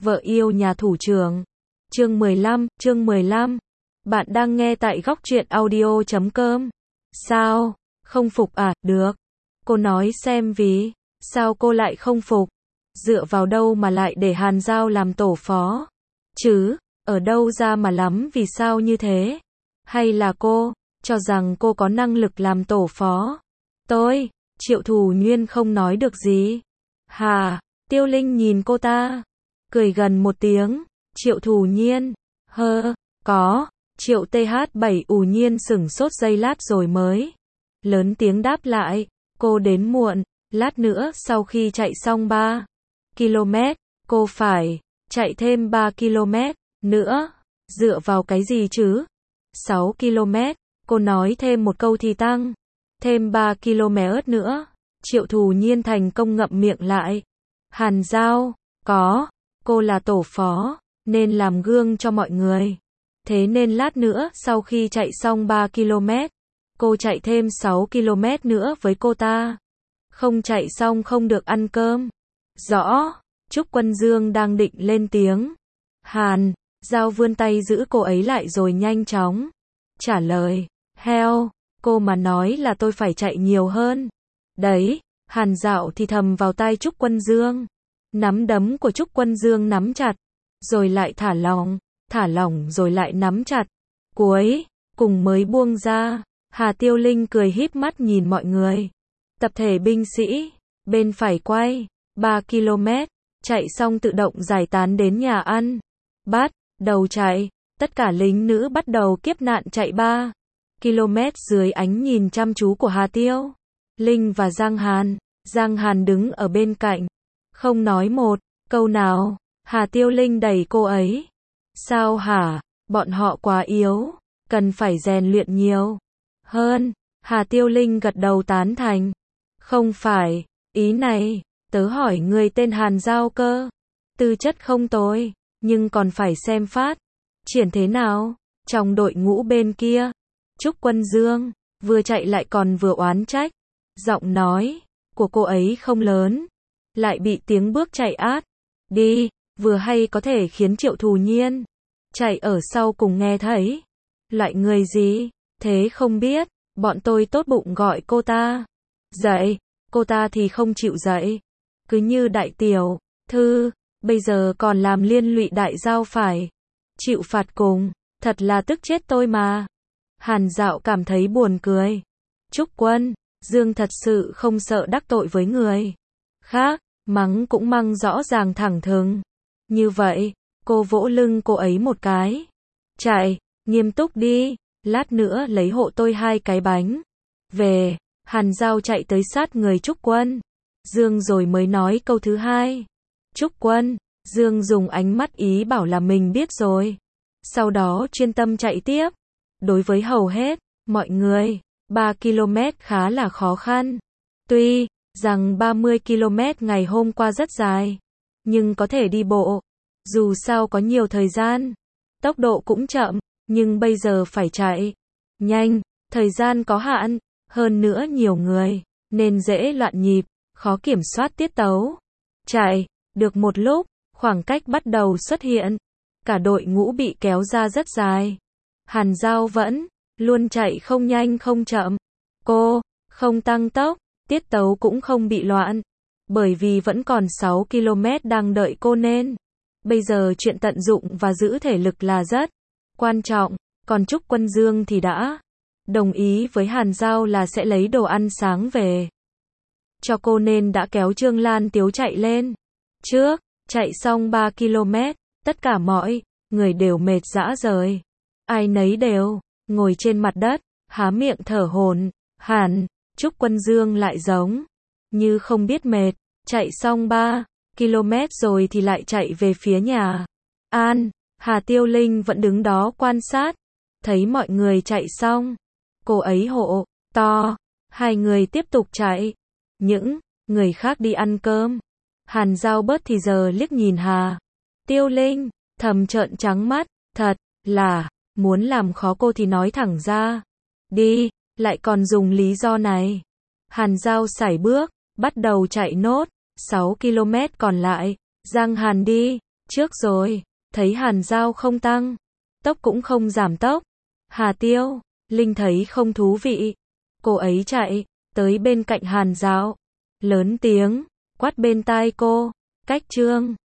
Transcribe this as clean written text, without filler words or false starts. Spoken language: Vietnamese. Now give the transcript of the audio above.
Vợ yêu nhà thủ trưởng. Chương 15. Bạn đang nghe tại góc truyện audio.com. Sao? Không phục à? Được. Cô nói xem vì sao cô lại không phục? Dựa vào đâu mà lại để Hàn Giao làm tổ phó? Chứ, ở đâu ra mà lắm vì sao như thế? Hay là cô cho rằng cô có năng lực làm tổ phó? Triệu Thù Nhiên không nói được gì. Hà, Tiêu Linh nhìn cô ta, cười gần một tiếng. Triệu Thù Nhiên, có. Triệu TH7 ù nhiên sửng sốt giây lát rồi mới lớn tiếng đáp lại, cô đến muộn, lát nữa sau khi chạy xong 3 km, cô phải chạy thêm 3 km nữa. Dựa vào cái gì chứ? 6 km, cô nói thêm một câu thì tăng thêm 3 km nữa. Triệu Thù Nhiên thành công ngậm miệng lại. Hàn Giao, cô là tổ phó, nên làm gương cho mọi người. Thế nên lát nữa sau khi chạy xong 3 km, cô chạy thêm 6 km nữa với cô ta. Không chạy xong không được ăn cơm. Rõ. Trúc Quân Dương đang định lên tiếng. Hàn Giao vươn tay giữ cô ấy lại rồi nhanh chóng trả lời. Heo, cô mà nói là tôi phải chạy nhiều hơn. Đấy, Hàn Dạo thì thầm vào tai Trúc Quân Dương. Nắm đấm của Trúc Quân Dương nắm chặt, rồi lại thả lỏng rồi lại nắm chặt. Cuối cùng mới buông ra. Hà Tiêu Linh cười híp mắt nhìn mọi người. Tập thể binh sĩ bên phải quay 3 km, chạy xong tự động giải tán đến nhà ăn. Bắt đầu chạy, tất cả lính nữ bắt đầu kiếp nạn chạy 3 km dưới ánh nhìn chăm chú của Hà Tiêu Linh và Giang Hàn. Giang Hàn đứng ở bên cạnh, không nói một câu nào. Hà Tiêu Linh đẩy cô ấy. Sao hả? Bọn họ quá yếu, cần phải rèn luyện nhiều hơn. Hà Tiêu Linh gật đầu tán thành. Không phải ý này, tớ hỏi người tên Hàn Giao cơ. Tư chất không tồi, nhưng còn phải xem phát triển thế nào trong đội ngũ bên kia. Trúc Quân Dương vừa chạy lại còn vừa oán trách. Giọng nói của cô ấy không lớn, lại bị tiếng bước chạy át đi vừa hay có thể khiến Triệu Thù Nhiên chạy ở sau cùng nghe thấy. Loại người gì thế không biết, bọn tôi tốt bụng gọi cô ta dậy, cô ta thì không chịu dậy. Cứ như đại tiểu thư, bây giờ còn làm liên lụy đại giao phải chịu phạt cùng, thật là tức chết tôi mà. Hàn Dạo cảm thấy buồn cười. Trúc Quân Dương thật sự không sợ đắc tội với người khác, mắng cũng mắng rõ ràng thẳng thừng. Như vậy, cô vỗ lưng cô ấy một cái. Chạy, nghiêm túc đi, lát nữa lấy hộ tôi 2 cái bánh về. Hàn Giao chạy tới sát người Trúc Quân Dương rồi mới nói câu thứ hai. Trúc Quân Dương dùng ánh mắt ý bảo là mình biết rồi. Sau đó chuyên tâm chạy tiếp. Đối với hầu hết mọi người, 3 km khá là khó khăn. Tuy rằng 30 km ngày hôm qua rất dài, nhưng có thể đi bộ. Dù sao có nhiều thời gian, tốc độ cũng chậm, nhưng bây giờ phải chạy nhanh, thời gian có hạn, hơn nữa nhiều người, nên dễ loạn nhịp, khó kiểm soát tiết tấu. Chạy được một lúc, khoảng cách bắt đầu xuất hiện, cả đội ngũ bị kéo ra rất dài. Hàn Giao vẫn luôn chạy không nhanh không chậm. Cô không tăng tốc, tiết tấu cũng không bị loạn, bởi vì vẫn còn 6 km đang đợi cô nên bây giờ chuyện tận dụng và giữ thể lực là rất quan trọng. Còn Trúc Quân Dương thì đã đồng ý với Hàn Giao là sẽ lấy đồ ăn sáng về cho cô nên đã kéo Trương Lan Tiếu chạy lên trước. Chạy xong 3 km, tất cả mọi người đều mệt rã rời. Ai nấy đều ngồi trên mặt đất, há miệng thở hổn hển. Trúc Quân Dương lại giống như không biết mệt, chạy xong 3 km rồi thì lại chạy về phía nhà ăn. Hà Tiêu Linh vẫn đứng đó quan sát, thấy mọi người chạy xong, cô ấy hô to, 2 người tiếp tục chạy. Những người khác đi ăn cơm. Hàn Giao bớt thì giờ liếc nhìn Hà Tiêu Linh, thầm trợn trắng mắt, thật là muốn làm khó cô thì nói thẳng ra đi, lại còn dùng lý do này. Hàn Giao sải bước, bắt đầu chạy nốt 6 km còn lại. Giang Hàn đi trước rồi, thấy Hàn Giao không tăng, tốc cũng không giảm tốc. Hà Tiêu, Linh thấy không thú vị. Cô ấy chạy tới bên cạnh Hàn Giao, lớn tiếng quát bên tai cô, Cách Trương,